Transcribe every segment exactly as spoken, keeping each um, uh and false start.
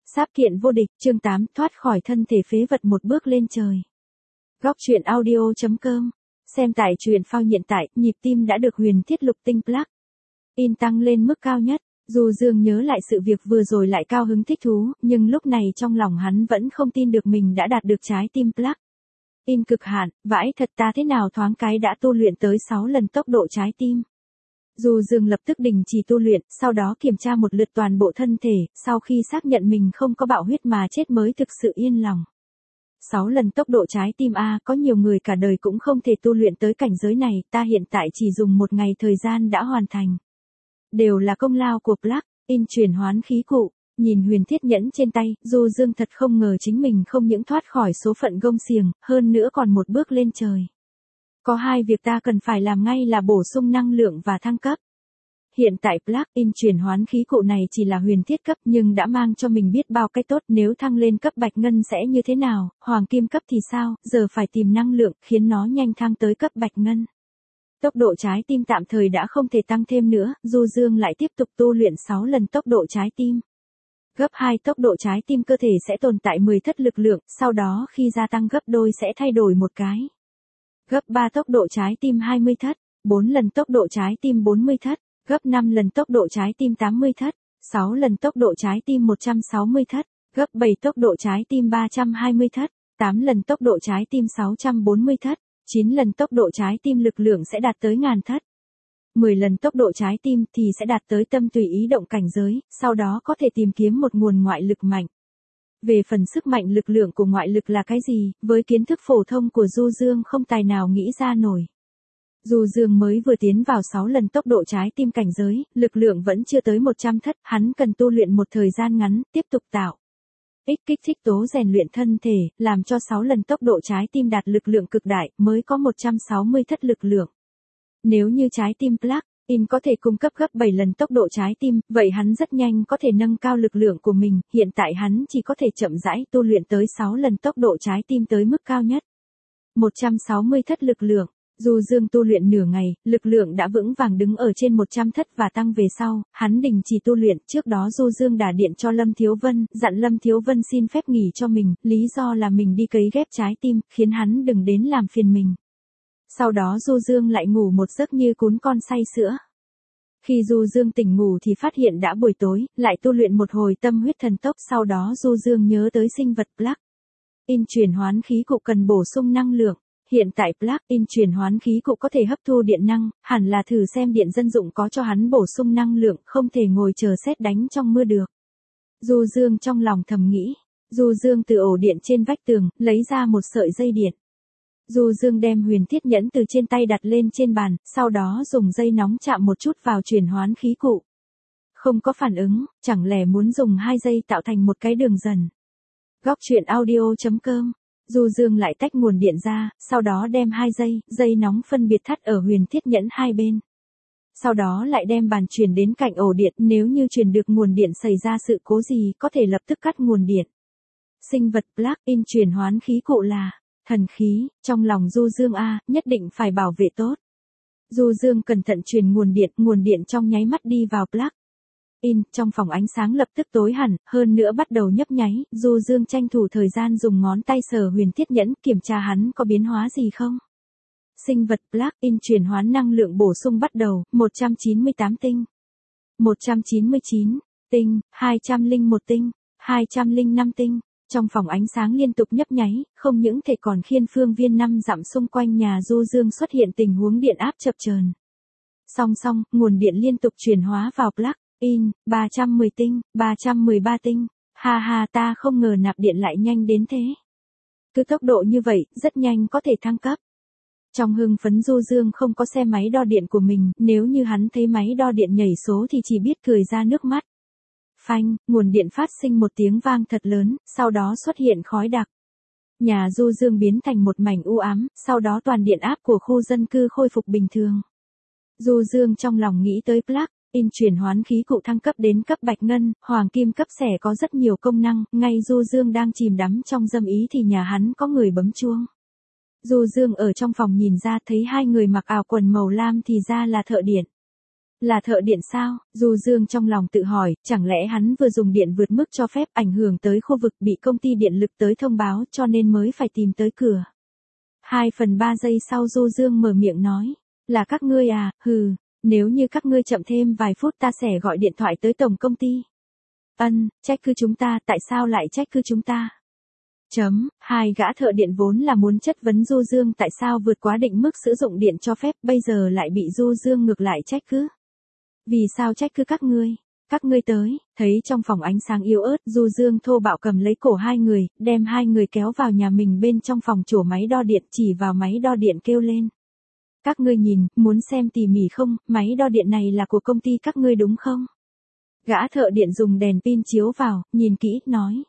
Sáp kiện vô địch, chương tám, thoát khỏi thân thể phế vật một bước lên trời. Góc truyện audio chấm com. Xem tại truyện phao hiện tại, nhịp tim đã được huyền thiết lục tinh plug in tăng lên mức cao nhất. Dù Dương nhớ lại sự việc vừa rồi lại cao hứng thích thú, nhưng lúc này trong lòng hắn vẫn không tin được mình đã đạt được trái tim plug in cực hạn. Vãi thật, ta thế nào thoáng cái đã tu luyện tới sáu lần tốc độ trái tim. Dù Dương lập tức đình chỉ tu luyện, sau đó kiểm tra một lượt toàn bộ thân thể, sau khi xác nhận mình không có bạo huyết mà chết mới thực sự yên lòng. sáu lần tốc độ trái tim A, có nhiều người cả đời cũng không thể tu luyện tới cảnh giới này, ta hiện tại chỉ dùng một ngày thời gian đã hoàn thành. Đều là công lao của plug in chuyển hoán khí cụ. Nhìn huyền thiết nhẫn trên tay, Du Dương thật không ngờ chính mình không những thoát khỏi số phận gông xiềng, hơn nữa còn một bước lên trời. Có hai việc ta cần phải làm ngay là bổ sung năng lượng và thăng cấp. Hiện tại plug in chuyển hoán khí cụ này chỉ là huyền thiết cấp nhưng đã mang cho mình biết bao cái tốt, nếu thăng lên cấp bạch ngân sẽ như thế nào, hoàng kim cấp thì sao, giờ phải tìm năng lượng khiến nó nhanh thăng tới cấp bạch ngân. Tốc độ trái tim tạm thời đã không thể tăng thêm nữa, Du Dương lại tiếp tục tu luyện sáu lần tốc độ trái tim. Gấp hai tốc độ trái tim cơ thể sẽ tồn tại mười thất lực lượng, sau đó khi gia tăng gấp đôi sẽ thay đổi một cái. Gấp ba tốc độ trái tim hai mươi thất, bốn lần tốc độ trái tim bốn mươi thất, gấp năm lần tốc độ trái tim tám mươi thất, sáu lần tốc độ trái tim một trăm sáu mươi thất, gấp bảy tốc độ trái tim ba trăm hai mươi thất, tám lần tốc độ trái tim sáu trăm bốn mươi thất, chín lần tốc độ trái tim lực lượng sẽ đạt tới ngàn thất. mười lần tốc độ trái tim thì sẽ đạt tới tâm tùy ý động cảnh giới, sau đó có thể tìm kiếm một nguồn ngoại lực mạnh. Về phần sức mạnh lực lượng của ngoại lực là cái gì, với kiến thức phổ thông của Du Dương không tài nào nghĩ ra nổi. Du Dương mới vừa tiến vào sáu lần tốc độ trái tim cảnh giới, lực lượng vẫn chưa tới một trăm thất, hắn cần tu luyện một thời gian ngắn, tiếp tục tạo ích kích thích tố rèn luyện thân thể, làm cho sáu lần tốc độ trái tim đạt lực lượng cực đại, mới có một trăm sáu mươi thất lực lượng. Nếu như trái tim plug in có thể cung cấp gấp bảy lần tốc độ trái tim, vậy hắn rất nhanh có thể nâng cao lực lượng của mình, hiện tại hắn chỉ có thể chậm rãi tu luyện tới sáu lần tốc độ trái tim tới mức cao nhất. một trăm sáu mươi thất lực lượng. Dù Dương tu luyện nửa ngày, lực lượng đã vững vàng đứng ở trên một trăm thất và tăng về sau, hắn đình chỉ tu luyện, trước đó Du Dương đả điện cho Lâm Thiếu Vân, dặn Lâm Thiếu Vân xin phép nghỉ cho mình, lý do là mình đi cấy ghép trái tim, khiến hắn đừng đến làm phiền mình. Sau đó Du Dương lại ngủ một giấc như cún con say sữa. Khi Du Dương tỉnh ngủ thì phát hiện đã buổi tối, lại tu luyện một hồi tâm huyết thần tốc, sau đó Du Dương nhớ tới sinh vật plug in chuyển hoán khí cụ cần bổ sung năng lượng. Hiện tại plug in chuyển hoán khí cụ có thể hấp thu điện năng, hẳn là thử xem điện dân dụng có cho hắn bổ sung năng lượng, không thể ngồi chờ sét đánh trong mưa được. Du Dương trong lòng thầm nghĩ. Du Dương từ ổ điện trên vách tường, lấy ra một sợi dây điện. Du Dương đem huyền thiết nhẫn từ trên tay đặt lên trên bàn, sau đó dùng dây nóng chạm một chút vào chuyển hoán khí cụ. Không có phản ứng, chẳng lẽ muốn dùng hai dây tạo thành một cái đường dần. Góc truyện audio chấm com. Du Dương lại tách nguồn điện ra, sau đó đem hai dây, dây nóng phân biệt thắt ở huyền thiết nhẫn hai bên. Sau đó lại đem bàn truyền đến cạnh ổ điện, nếu như truyền được nguồn điện xảy ra sự cố gì có thể lập tức cắt nguồn điện. Sinh vật plug in chuyển hoán khí cụ là thần khí, trong lòng Du Dương A, nhất định phải bảo vệ tốt. Du Dương cẩn thận truyền nguồn điện, nguồn điện trong nháy mắt đi vào plug in, trong phòng ánh sáng lập tức tối hẳn, hơn nữa bắt đầu nhấp nháy, Du Dương tranh thủ thời gian dùng ngón tay sờ huyền thiết nhẫn, kiểm tra hắn có biến hóa gì không. Sinh vật plug in chuyển hoán năng lượng bổ sung bắt đầu, một trăm chín mươi tám tinh, một trăm chín mươi chín tinh, hai trăm lẻ một tinh, hai trăm lẻ năm tinh. Trong phòng ánh sáng liên tục nhấp nháy, không những thể còn khiến phương viên năm dặm xung quanh nhà Du Dương xuất hiện tình huống điện áp chập chờn. Song song, nguồn điện liên tục chuyển hóa vào plug in, ba trăm mười tinh, ba trăm mười ba tinh. Ha ha, ta không ngờ nạp điện lại nhanh đến thế. Cứ tốc độ như vậy, rất nhanh có thể thăng cấp. Trong hưng phấn Du Dương không có xe máy đo điện của mình, nếu như hắn thấy máy đo điện nhảy số thì chỉ biết cười ra nước mắt. Phanh, nguồn điện phát sinh một tiếng vang thật lớn, sau đó xuất hiện khói đặc. Nhà Du Dương biến thành một mảnh u ám, sau đó toàn điện áp của khu dân cư khôi phục bình thường. Du Dương trong lòng nghĩ tới plug in chuyển hoán khí cụ thăng cấp đến cấp bạch ngân, hoàng kim cấp sẽ có rất nhiều công năng, ngay Du Dương đang chìm đắm trong dâm ý thì nhà hắn có người bấm chuông. Du Dương ở trong phòng nhìn ra thấy hai người mặc áo quần màu lam thì ra là thợ điện. Là thợ điện sao? Du Dương trong lòng tự hỏi, chẳng lẽ hắn vừa dùng điện vượt mức cho phép ảnh hưởng tới khu vực bị công ty điện lực tới thông báo cho nên mới phải tìm tới cửa. Hai phần ba giây sau Du Dương mở miệng nói, là các ngươi à, hừ, nếu như các ngươi chậm thêm vài phút ta sẽ gọi điện thoại tới tổng công ty. Ân, trách cứ chúng ta, tại sao lại trách cứ chúng ta? Chấm, hai gã thợ điện vốn là muốn chất vấn Du Dương tại sao vượt quá định mức sử dụng điện cho phép, bây giờ lại bị Du Dương ngược lại trách cứ. Vì sao trách cứ các ngươi? Các ngươi tới, thấy trong phòng ánh sáng yếu ớt, Du Dương thô bạo cầm lấy cổ hai người, đem hai người kéo vào nhà mình bên trong phòng chỗ máy đo điện, chỉ vào máy đo điện kêu lên. Các ngươi nhìn, muốn xem tỉ mỉ không, máy đo điện này là của công ty các ngươi đúng không? Gã thợ điện dùng đèn pin chiếu vào, nhìn kỹ, nói.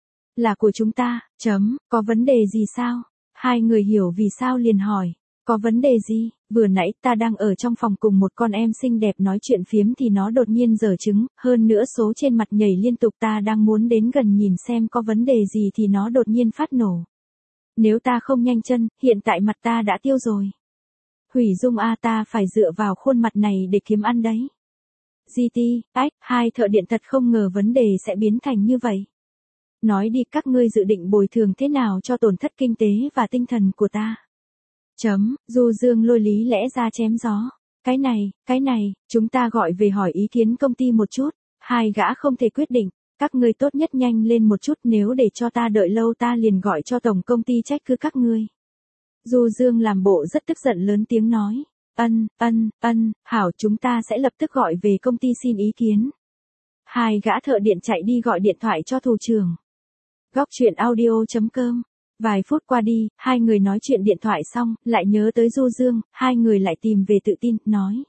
Là của chúng ta, chấm, có vấn đề gì sao? Hai người hiểu vì sao liền hỏi. Có vấn đề gì? Vừa nãy ta đang ở trong phòng cùng một con em xinh đẹp nói chuyện phiếm thì nó đột nhiên giở trứng, hơn nữa số trên mặt nhảy liên tục, ta đang muốn đến gần nhìn xem có vấn đề gì thì nó đột nhiên phát nổ. Nếu ta không nhanh chân, hiện tại mặt ta đã tiêu rồi. Hủy dung a, ta phải dựa vào khuôn mặt này để kiếm ăn đấy. giê tê, ách, hai thợ điện thật không ngờ vấn đề sẽ biến thành như vậy. Nói đi, các ngươi dự định bồi thường thế nào cho tổn thất kinh tế và tinh thần của ta? Chấm, Du Dương lôi lý lẽ ra chém gió. Cái này, cái này, chúng ta gọi về hỏi ý kiến công ty một chút. Hai gã không thể quyết định, các ngươi tốt nhất nhanh lên một chút, nếu để cho ta đợi lâu ta liền gọi cho tổng công ty trách cứ các ngươi. Du Dương làm bộ rất tức giận lớn tiếng nói. Ân, ân, ân, hảo, chúng ta sẽ lập tức gọi về công ty xin ý kiến. Hai gã thợ điện chạy đi gọi điện thoại cho thủ trưởng. Góc truyện audio chấm com. Vài phút qua đi, hai người nói chuyện điện thoại xong, lại nhớ tới Du Dương, hai người lại tìm về tự tin, nói.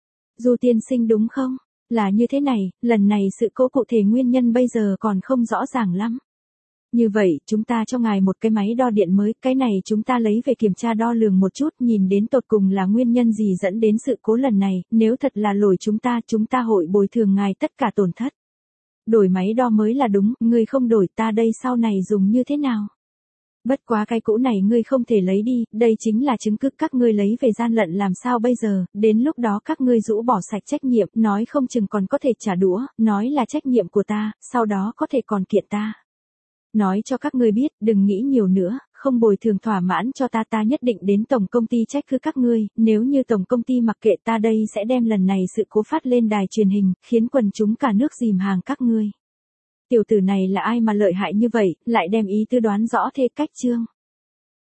Du tiên sinh đúng không? Là như thế này, lần này sự cố cụ thể nguyên nhân bây giờ còn không rõ ràng lắm. Như vậy, chúng ta cho ngài một cái máy đo điện mới, cái này chúng ta lấy về kiểm tra đo lường một chút, nhìn đến tột cùng là nguyên nhân gì dẫn đến sự cố lần này, nếu thật là lỗi chúng ta, chúng ta hội bồi thường ngài tất cả tổn thất. Đổi máy đo mới là đúng, ngươi không đổi ta đây sau này dùng như thế nào? Bất quá cái cũ này ngươi không thể lấy đi, đây chính là chứng cứ các ngươi lấy về gian lận làm sao bây giờ, đến lúc đó các ngươi rũ bỏ sạch trách nhiệm, nói không chừng còn có thể trả đũa, nói là trách nhiệm của ta, sau đó có thể còn kiện ta. Nói cho các ngươi biết, đừng nghĩ nhiều nữa, không bồi thường thỏa mãn cho ta ta nhất định đến tổng công ty trách cứ các ngươi, nếu như tổng công ty mặc kệ ta đây sẽ đem lần này sự cố phát lên đài truyền hình, khiến quần chúng cả nước dìm hàng các ngươi. Tiểu tử này là ai mà lợi hại như vậy, lại đem ý tư đoán rõ thế cách chương.